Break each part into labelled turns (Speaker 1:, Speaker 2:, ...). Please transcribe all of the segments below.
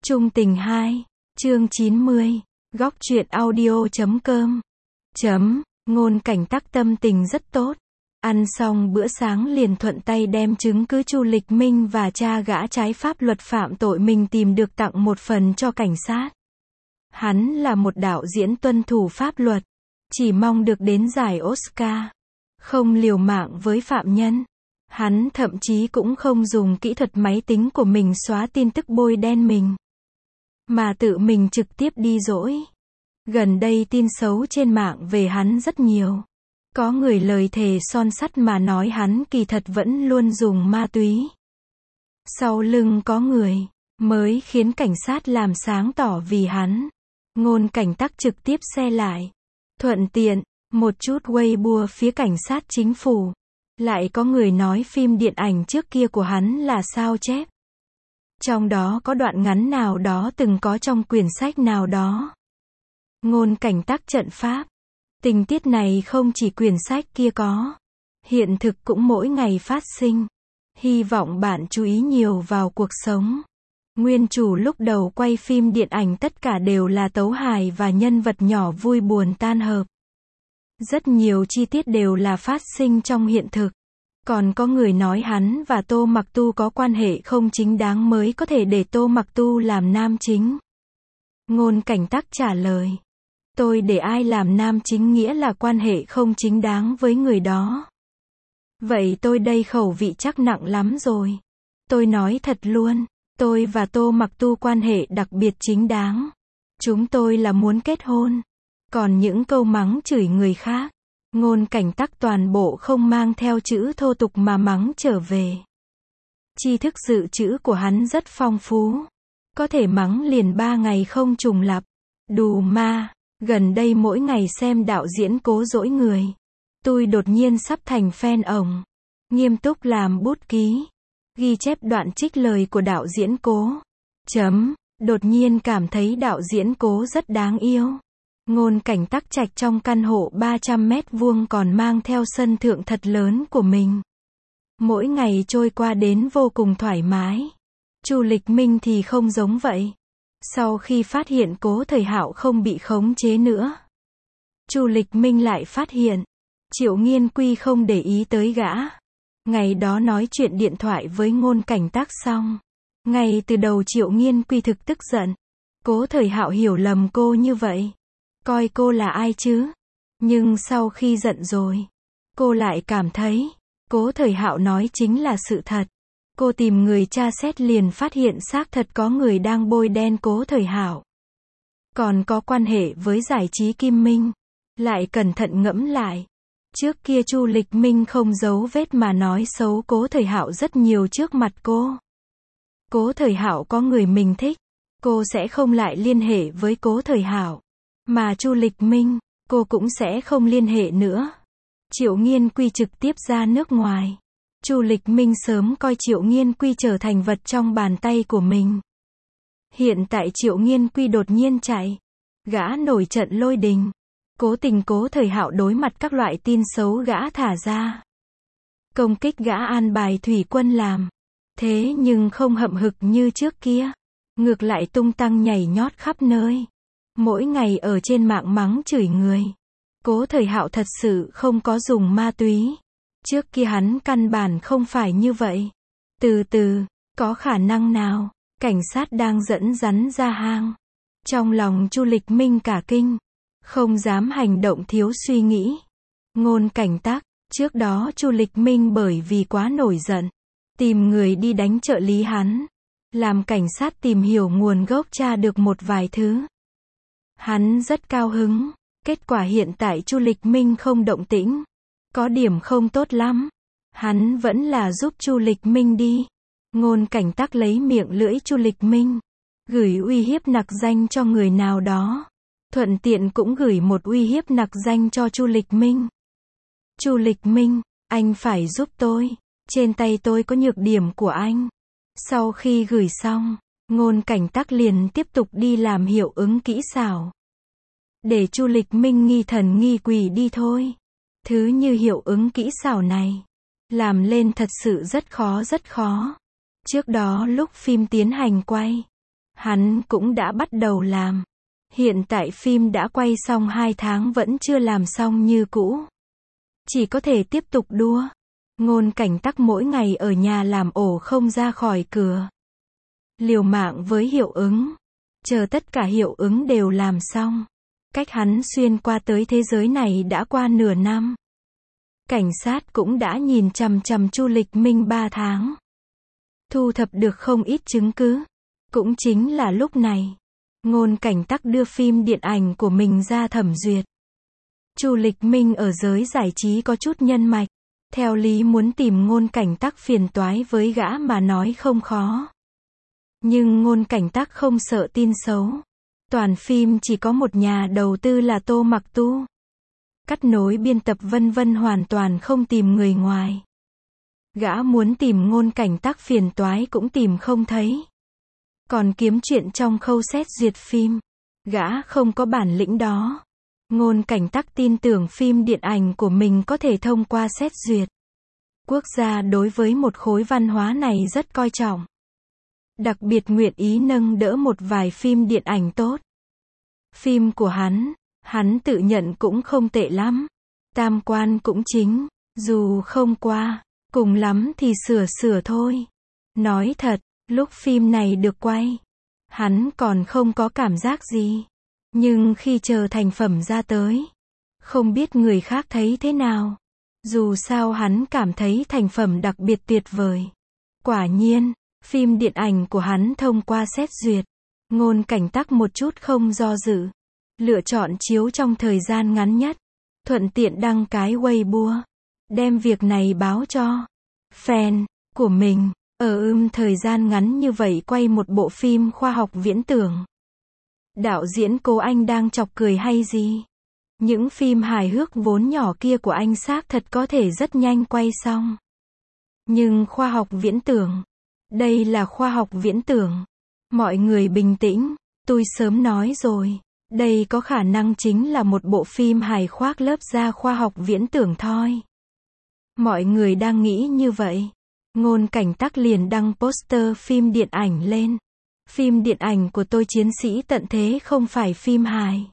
Speaker 1: Trung tình 2, chương 90, góc truyện audio.com. Ngôn Cảnh Tắc tâm tình rất tốt. Ăn xong bữa sáng liền thuận tay đem chứng cứ Chu Lịch Minh và cha gã trái pháp luật phạm tội mình tìm được tặng một phần cho cảnh sát. Hắn là một đạo diễn tuân thủ pháp luật, chỉ mong được đến giải Oscar, không liều mạng với phạm nhân. Hắn thậm chí cũng không dùng kỹ thuật máy tính của mình xóa tin tức bôi đen mình, mà tự mình trực tiếp đi dỗi. Gần đây tin xấu trên mạng về hắn rất nhiều. Có người lời thề son sắt mà nói hắn kỳ thật vẫn luôn dùng ma túy. Sau lưng có người, mới khiến cảnh sát làm sáng tỏ vì hắn. Ngôn Cảnh Tắc trực tiếp xe lại. Thuận tiện, một chút Weibo phía cảnh sát chính phủ. Lại có người nói phim điện ảnh trước kia của hắn là sao chép. Trong đó có đoạn ngắn nào đó từng có trong quyển sách nào đó. Ngôn Cảnh Tắc trận pháp. Tình tiết này không chỉ quyển sách kia có, hiện thực cũng mỗi ngày phát sinh. Hy vọng bạn chú ý nhiều vào cuộc sống. Nguyên chủ lúc đầu quay phim điện ảnh tất cả đều là tấu hài và nhân vật nhỏ vui buồn tan hợp. Rất nhiều chi tiết đều là phát sinh trong hiện thực. Còn có người nói hắn và Tô Mặc Tu có quan hệ không chính đáng mới có thể để Tô Mặc Tu làm nam chính. Ngôn Cảnh Tắc trả lời. Tôi để ai làm nam chính nghĩa là quan hệ không chính đáng với người đó. Vậy tôi đây khẩu vị chắc nặng lắm rồi. Tôi nói thật luôn, tôi và Tô Mặc Tu quan hệ đặc biệt chính đáng. Chúng tôi là muốn kết hôn. Còn những câu mắng chửi người khác, Ngôn Cảnh Tắc toàn bộ không mang theo chữ thô tục mà mắng trở về. Tri thức dự trữ của hắn rất phong phú. Có thể mắng liền 3 ngày không trùng lặp. Đù ma. Gần đây mỗi ngày xem đạo diễn Cố dỗi người. Tôi đột nhiên sắp thành fan ổng. Nghiêm túc làm bút ký. Ghi chép đoạn trích lời của đạo diễn Cố. Đột nhiên cảm thấy đạo diễn Cố rất đáng yêu. Ngôn Cảnh Tắc trạch trong căn hộ 300 mét vuông còn mang theo sân thượng thật lớn của mình. Mỗi ngày trôi qua đến vô cùng thoải mái. Chu Lịch Minh thì không giống vậy. Sau khi phát hiện Cố Thời Hạo không bị khống chế nữa, Chu Lịch Minh lại phát hiện Triệu Nghiên Quy không để ý tới gã. Ngày đó nói chuyện điện thoại với Ngôn Cảnh Tắc xong, ngay từ đầu Triệu Nghiên Quy thực tức giận. Cố Thời Hạo hiểu lầm cô như vậy, coi cô là ai chứ? Nhưng sau khi giận rồi, cô lại cảm thấy Cố Thời Hạo nói chính là sự thật. Cô tìm người tra xét liền phát hiện xác thật có người đang bôi đen Cố Thời Hạo. Còn có quan hệ với giải trí Kim Minh. Lại cẩn thận ngẫm lại. Trước kia Chu Lịch Minh không giấu vết mà nói xấu Cố Thời Hạo rất nhiều trước mặt cô. Cố Thời Hạo có người mình thích, cô sẽ không lại liên hệ với Cố Thời Hạo. Mà Chu Lịch Minh, cô cũng sẽ không liên hệ nữa. Triệu Nghiên Quy trực tiếp ra nước ngoài. Chu Lịch Minh sớm coi Triệu Nghiên Quy trở thành vật trong bàn tay của mình. Hiện tại Triệu Nghiên Quy đột nhiên chạy. Gã nổi trận lôi đình. Cố tình Cố Thời Hạo đối mặt các loại tin xấu gã thả ra. Công kích gã an bài thủy quân làm. Thế nhưng không hậm hực như trước kia. Ngược lại tung tăng nhảy nhót khắp nơi. Mỗi ngày ở trên mạng mắng chửi người. Cố Thời Hạo thật sự không có dùng ma túy. Trước kia hắn căn bản không phải như vậy. Từ từ, có khả năng nào, cảnh sát đang dẫn rắn ra hang. Trong lòng Chu Lịch Minh cả kinh, không dám hành động thiếu suy nghĩ. Ngôn Cảnh Tắc, trước đó Chu Lịch Minh bởi vì quá nổi giận, tìm người đi đánh trợ lý hắn. Làm cảnh sát tìm hiểu nguồn gốc tra được một vài thứ. Hắn rất cao hứng, kết quả hiện tại Chu Lịch Minh không động tĩnh. Có điểm không tốt lắm. Hắn vẫn là giúp Chu Lịch Minh đi. Ngôn Cảnh Tắc lấy miệng lưỡi Chu Lịch Minh, gửi uy hiếp nặc danh cho người nào đó. Thuận tiện cũng gửi một uy hiếp nặc danh cho Chu Lịch Minh. Chu Lịch Minh, anh phải giúp tôi. Trên tay tôi có nhược điểm của anh. Sau khi gửi xong, Ngôn Cảnh Tắc liền tiếp tục đi làm hiệu ứng kỹ xảo. Để Chu Lịch Minh nghi thần nghi quỷ đi thôi. Thứ như hiệu ứng kỹ xảo này, làm lên thật sự rất khó rất khó. Trước đó lúc phim tiến hành quay, Hắn cũng đã bắt đầu làm. Hiện tại phim đã quay xong 2 tháng vẫn chưa làm xong như cũ. Chỉ có thể tiếp tục đua. Ngôn Cảnh Tắc mỗi ngày ở nhà làm ổ không ra khỏi cửa. Liều mạng với hiệu ứng. Chờ tất cả hiệu ứng đều làm xong. Cách hắn xuyên qua tới thế giới này đã qua nửa năm. Cảnh sát cũng đã nhìn chằm chằm Chu Lịch Minh 3 tháng. Thu thập được không ít chứng cứ. Cũng chính là lúc này, Ngôn Cảnh Tắc đưa phim điện ảnh của mình ra thẩm duyệt. Chu Lịch Minh ở giới giải trí có chút nhân mạch. Theo lý muốn tìm Ngôn Cảnh Tắc phiền toái với gã mà nói không khó. Nhưng Ngôn Cảnh Tắc không sợ tin xấu. Toàn phim chỉ có một nhà đầu tư là Tô Mặc Tu. Cắt nối biên tập vân vân hoàn toàn không tìm người ngoài. Gã muốn tìm Ngôn Cảnh Tắc phiền toái cũng tìm không thấy. Còn kiếm chuyện trong khâu xét duyệt phim, gã không có bản lĩnh đó. Ngôn Cảnh Tắc tin tưởng phim điện ảnh của mình có thể thông qua xét duyệt. Quốc gia đối với một khối văn hóa này rất coi trọng. Đặc biệt nguyện ý nâng đỡ một vài phim điện ảnh tốt. Phim của hắn tự nhận cũng không tệ lắm. Tam quan cũng chính, dù không qua, cùng lắm thì sửa thôi. Nói thật, lúc phim này được quay, hắn còn không có cảm giác gì. Nhưng khi chờ thành phẩm ra tới, không biết người khác thấy thế nào. Dù sao hắn cảm thấy thành phẩm đặc biệt tuyệt vời. Quả nhiên, phim điện ảnh của hắn thông qua xét duyệt. Ngôn Cảnh Tắc một chút không do dự. Lựa chọn chiếu trong thời gian ngắn nhất. Thuận tiện đăng cái Weibo. Đem việc này báo cho fan của mình. Ở thời gian ngắn như vậy quay một bộ phim khoa học viễn tưởng. Đạo diễn Cố Anh đang chọc cười hay gì? Những phim hài hước vốn nhỏ kia của anh xác thật có thể rất nhanh quay xong. Nhưng khoa học viễn tưởng. Đây là khoa học viễn tưởng. Mọi người bình tĩnh. Tôi sớm nói rồi. Đây có khả năng chính là một bộ phim hài khoác lớp da khoa học viễn tưởng thôi. Mọi người đang nghĩ như vậy. Ngôn Cảnh Tắc liền đăng poster phim điện ảnh lên. Phim điện ảnh của tôi chiến sĩ tận thế không phải phim hài.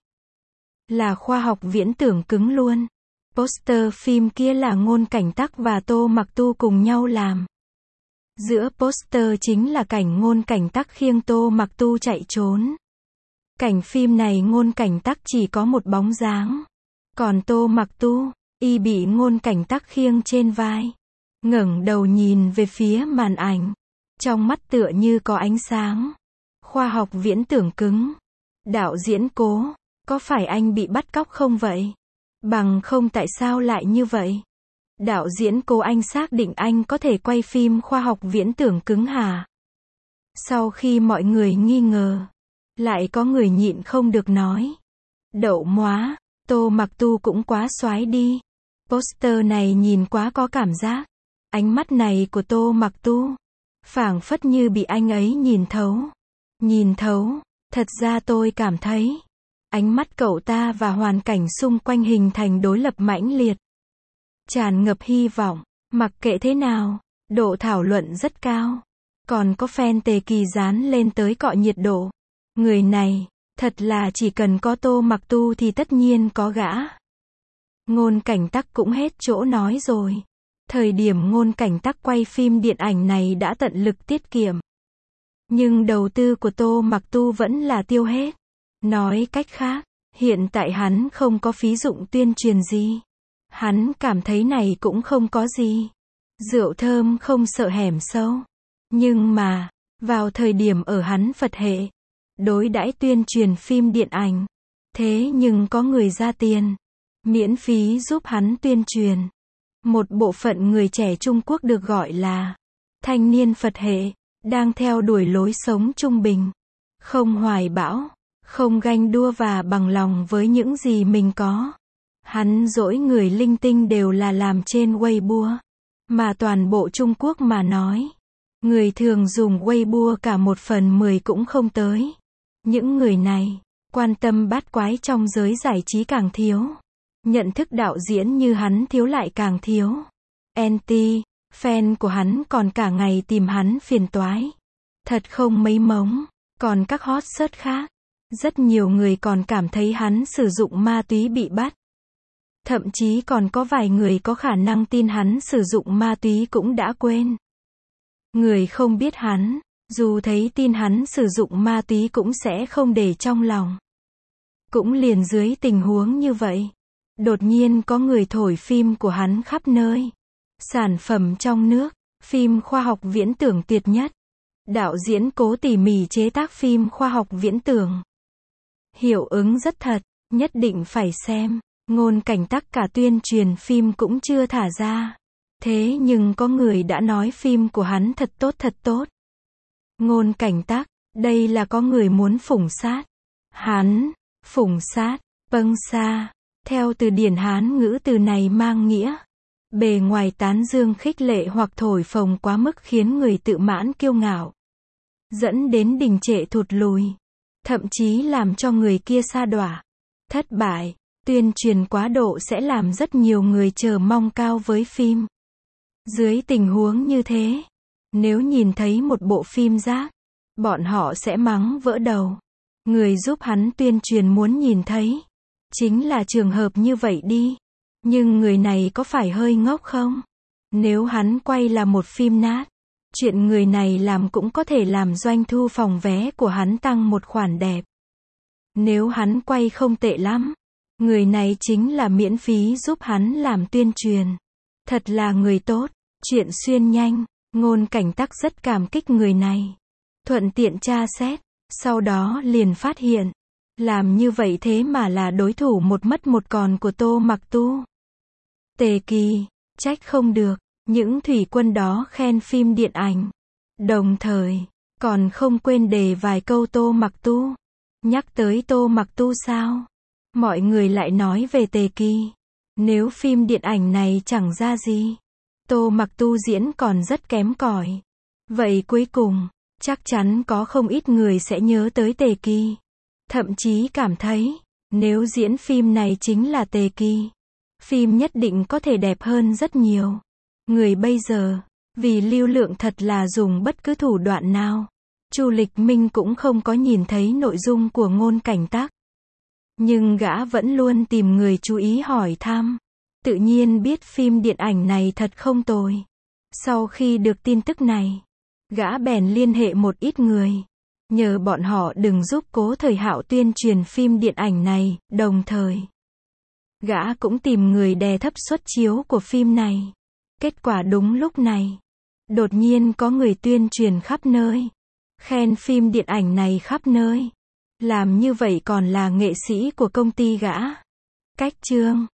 Speaker 1: Là khoa học viễn tưởng cứng luôn. Poster phim kia là Ngôn Cảnh Tắc và Tô Mặc Tu cùng nhau làm. Giữa poster chính là cảnh Ngôn Cảnh Tắc khiêng Tô Mặc Tu chạy trốn. Cảnh phim này Ngôn Cảnh Tắc chỉ có một bóng dáng. Còn Tô Mặc Tu, y bị Ngôn Cảnh Tắc khiêng trên vai. Ngẩng đầu nhìn về phía màn ảnh. Trong mắt tựa như có ánh sáng. Khoa học viễn tưởng cứng. Đạo diễn Cố, có phải anh bị bắt cóc không vậy? Bằng không tại sao lại như vậy? Đạo diễn Cố, anh xác định anh có thể quay phim khoa học viễn tưởng cứng hả? Sau khi mọi người nghi ngờ, lại có người nhịn không được nói. Đậu móa, Tô Mặc Tu cũng quá xoái đi. Poster này nhìn quá có cảm giác. Ánh mắt này của Tô Mặc Tu, phảng phất như bị anh ấy nhìn thấu. Nhìn thấu, thật ra tôi cảm thấy, ánh mắt cậu ta và hoàn cảnh xung quanh hình thành đối lập mãnh liệt. Tràn ngập hy vọng, mặc kệ thế nào, độ thảo luận rất cao. Còn có fan Tề Kỳ dán lên tới cọ nhiệt độ. Người này, thật là chỉ cần có Tô Mặc Tu thì tất nhiên có gã. Ngôn Cảnh Tắc cũng hết chỗ nói rồi. Thời điểm Ngôn Cảnh Tắc quay phim điện ảnh này đã tận lực tiết kiệm. Nhưng đầu tư của Tô Mặc Tu vẫn là tiêu hết. Nói cách khác, hiện tại hắn không có phí dụng tuyên truyền gì. Hắn cảm thấy này cũng không có gì. Rượu thơm không sợ hẻm sâu. Nhưng mà, vào thời điểm ở hắn Phật hệ, đối đãi tuyên truyền phim điện ảnh. Thế nhưng có người ra tiền, miễn phí giúp hắn tuyên truyền. Một bộ phận người trẻ Trung Quốc được gọi là thanh niên Phật hệ, đang theo đuổi lối sống trung bình, không hoài bão, không ganh đua và bằng lòng với những gì mình có. Hắn dỗi người linh tinh đều là làm trên Weibo. Mà toàn bộ Trung Quốc mà nói, người thường dùng Weibo cả 1/10 cũng không tới. Những người này, quan tâm bát quái trong giới giải trí càng thiếu. Nhận thức đạo diễn như hắn thiếu lại càng thiếu. Fan của hắn còn cả ngày tìm hắn phiền toái. Thật không mấy mống. Còn các hot search khác, rất nhiều người còn cảm thấy hắn sử dụng ma túy bị bắt. Thậm chí còn có vài người có khả năng tin hắn sử dụng ma túy cũng đã quên. Người không biết hắn, dù thấy tin hắn sử dụng ma túy cũng sẽ không để trong lòng. Cũng liền dưới tình huống như vậy, đột nhiên có người thổi phim của hắn khắp nơi. Sản phẩm trong nước, phim khoa học viễn tưởng tuyệt nhất. Đạo diễn cố tỉ mỉ chế tác phim khoa học viễn tưởng. Hiệu ứng rất thật, nhất định phải xem. Ngôn Cảnh Tắc cả tuyên truyền phim cũng chưa thả ra. Thế nhưng có người đã nói phim của hắn thật tốt thật tốt. Ngôn Cảnh Tắc, đây là có người muốn phủng sát. Hắn, phủng sát, pâng sa. Theo từ điển Hán ngữ từ này mang nghĩa. Bề ngoài tán dương khích lệ hoặc thổi phồng quá mức khiến người tự mãn kiêu ngạo. Dẫn đến đình trệ thụt lùi. Thậm chí làm cho người kia sa đọa. Thất bại. Tuyên truyền quá độ sẽ làm rất nhiều người chờ mong cao với phim. Dưới tình huống như thế, nếu nhìn thấy một bộ phim rác, bọn họ sẽ mắng vỡ đầu. Người giúp hắn tuyên truyền muốn nhìn thấy, chính là trường hợp như vậy đi. Nhưng người này có phải hơi ngốc không? Nếu hắn quay là một phim nát, chuyện người này làm cũng có thể làm doanh thu phòng vé của hắn tăng một khoản đẹp. Nếu hắn quay không tệ lắm, người này chính là miễn phí giúp hắn làm tuyên truyền. Thật là người tốt, chuyện xuyên nhanh. Ngôn Cảnh Tắc rất cảm kích người này. Thuận tiện tra xét, sau đó liền phát hiện, làm như vậy thế mà là đối thủ một mất một còn của Tô Mặc Tu. Tề Kỳ, trách không được, những thủy quân đó khen phim điện ảnh. Đồng thời, còn không quên đề vài câu Tô Mặc Tu. Nhắc tới Tô Mặc Tu sao? Mọi người lại nói về Tề Kỳ. Nếu phim điện ảnh này chẳng ra gì, Tô Mặc Tu diễn còn rất kém cỏi. Vậy cuối cùng, chắc chắn có không ít người sẽ nhớ tới Tề Kỳ. Thậm chí cảm thấy, nếu diễn phim này chính là Tề Kỳ, phim nhất định có thể đẹp hơn rất nhiều. Người bây giờ, vì lưu lượng thật là dùng bất cứ thủ đoạn nào. Chu Lịch Minh cũng không có nhìn thấy nội dung của Ngôn Cảnh Tắc. Nhưng gã vẫn luôn tìm người chú ý hỏi thăm. Tự nhiên biết phim điện ảnh này thật không tồi. Sau khi được tin tức này, gã bèn liên hệ một ít người, nhờ bọn họ đừng giúp Cố Thời Hạo tuyên truyền phim điện ảnh này, đồng thời gã cũng tìm người đè thấp suất chiếu của phim này. Kết quả đúng lúc này, đột nhiên có người tuyên truyền khắp nơi, khen phim điện ảnh này khắp nơi. Làm như vậy còn là nghệ sĩ của công ty gã. Cách chương